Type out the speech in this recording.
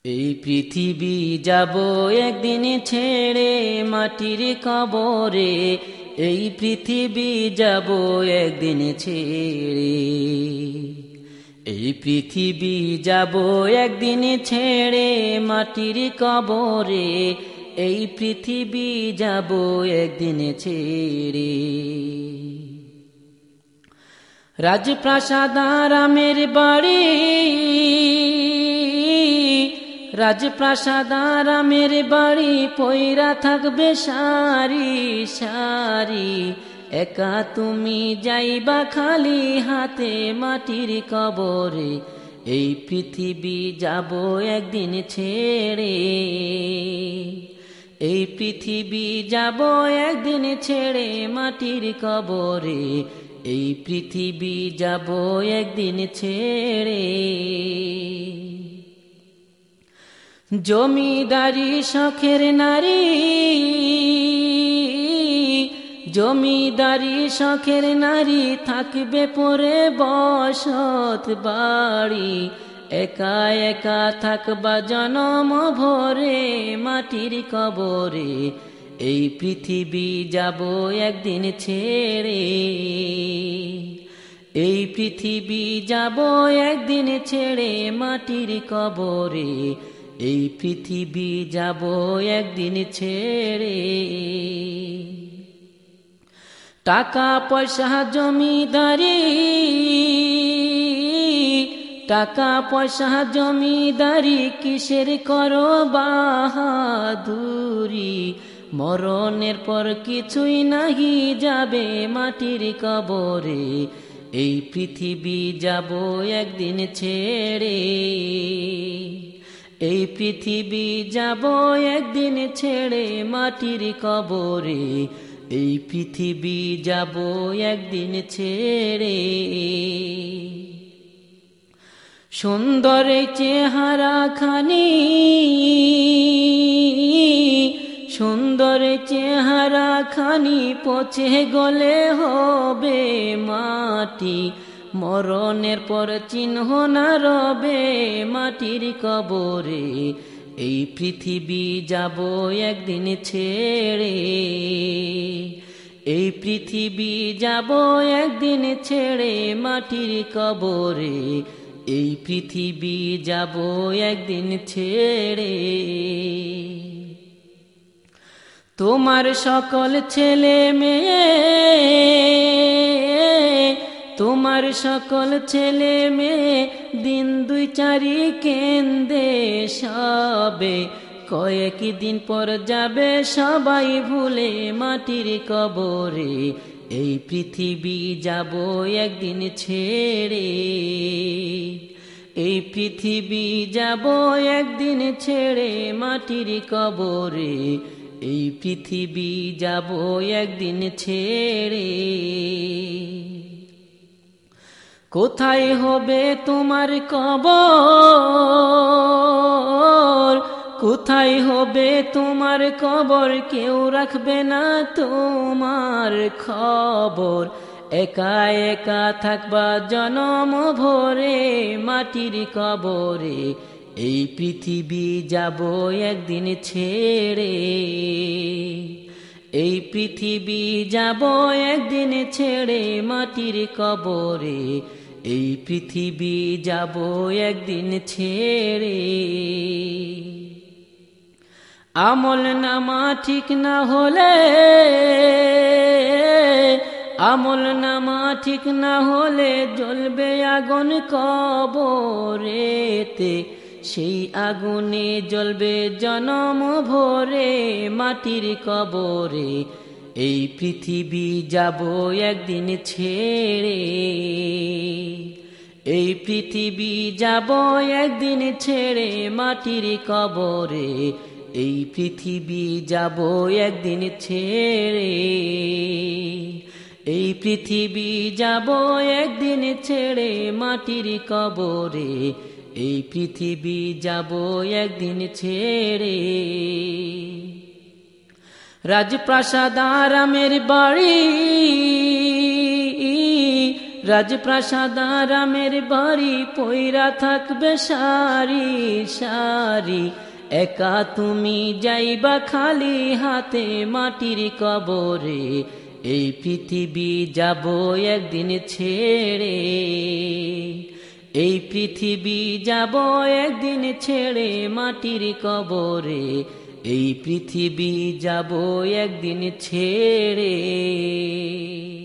এই পৃথিবী যাব একদিন ছেড়ে মাটির কবরে, এই পৃথিবী যাব একদিন ছেড়ে, এই পৃথিবী যাব একদিন ছেড়ে মাটির কবরে, এই পৃথিবী যাব একদিন ছেড়ে। রাজপ্রাসাদ আরামের বাড়ি, রাজপ্রাসাদ আরামের বাড়ি পইরা থাকবে সারি সারি, একা তুমি যাইবা খালি হাতে মাটির কবরে, এই পৃথিবী যাব একদিন ছেড়ে, এই পৃথিবী যাব একদিন ছেড়ে মাটির কবরে, এই পৃথিবী যাব একদিন ছেড়ে। জমিদারি শখের নারী, জমিদারি শখের নারী থাকবে পরে বসত বাড়ি, একা একা থাকবা জনম ভরে মাটির কবরে, এই পৃথিবী যাব একদিন ছেড়ে, এই পৃথিবী যাব একদিন ছেড়ে মাটির কবরে, এই পৃথিবী যাব একদিন ছেড়ে। টাকা পয়সা জমিদারি, টাকা পয়সা জমিদারি কিসের করো বাহাদুরি, মরণের পর কিছুই নাহি যাবে মাটির কবরে, এই পৃথিবী যাব একদিন ছেড়ে, এই পৃথিবী যাব একদিন ছেড়ে মাটির কবরে, এই পৃথিবী যাব একদিন ছেড়ে। সুন্দর চেহারা খানি, সুন্দর চেহারা খানি পচে গলে হবে মাটি, মরণের পর চিহ্ন না রবে মাটির কবরে, এই পৃথিবী যাব একদিন ছেড়ে, এই পৃথিবী যাব একদিন ছেড়ে মাটির কবরে, এই পৃথিবী যাব একদিন ছেড়ে। তোমার সকল ছেলে মেয়ে, তোমার সকল ছেলে মেয়ে দিন দুই চারি কেন্দে সবে, কয়েকদিন পর যাবে সবাই ভুলে মাটির কবরে, এই পৃথিবী যাব একদিন ছেড়ে, এই পৃথিবী যাব একদিন ছেড়ে মাটির কবরে, এই পৃথিবী যাব একদিন ছেড়ে। কোথায় হবে তোমার কবর, কোথায় হবে তোমার কবর, কেউ রাখবে না তোমার খবর, একা একা থাকবা জনম ভরে মাটির কবরে, এই পৃথিবী যাব একদিন ছেড়ে, এই পৃথিবী যাব একদিন ছেড়ে মাটির কবরে, এই পৃথিবী যাব একদিন ছেড়ে। আমল নামা ঠিক না হলে, আমল নামা ঠিক না হলে জ্বলবে আগুন কবরেতে, সেই আগুনে জ্বলবে জনম ভরে মাটির কবরে, এই পৃথিবী যাব একদিন ছেড়ে, এই পৃথিবী যাব একদিন ছেড়ে মাটির কবরে, এই পৃথিবী যাব একদিন ছেড়ে, এই পৃথিবী যাব একদিন ছেড়ে মাটির কবরে, এই পৃথিবী যাব একদিন ছেড়ে। রাজপ্রাসাদ আরামের বাড়ি, রাজপ্রাসাদ আরামের বাড়ি পইরা থাকবে সারি সারি, একা তুমি যাইবা খালি হাতে মাটির কবরে, এই পৃথিবী যাব একদিন ছেড়ে, এই পৃথিবী যাব একদিন ছেড়ে মাটির কবরে, এই পৃথিবী যাব একদিন ছেড়ে।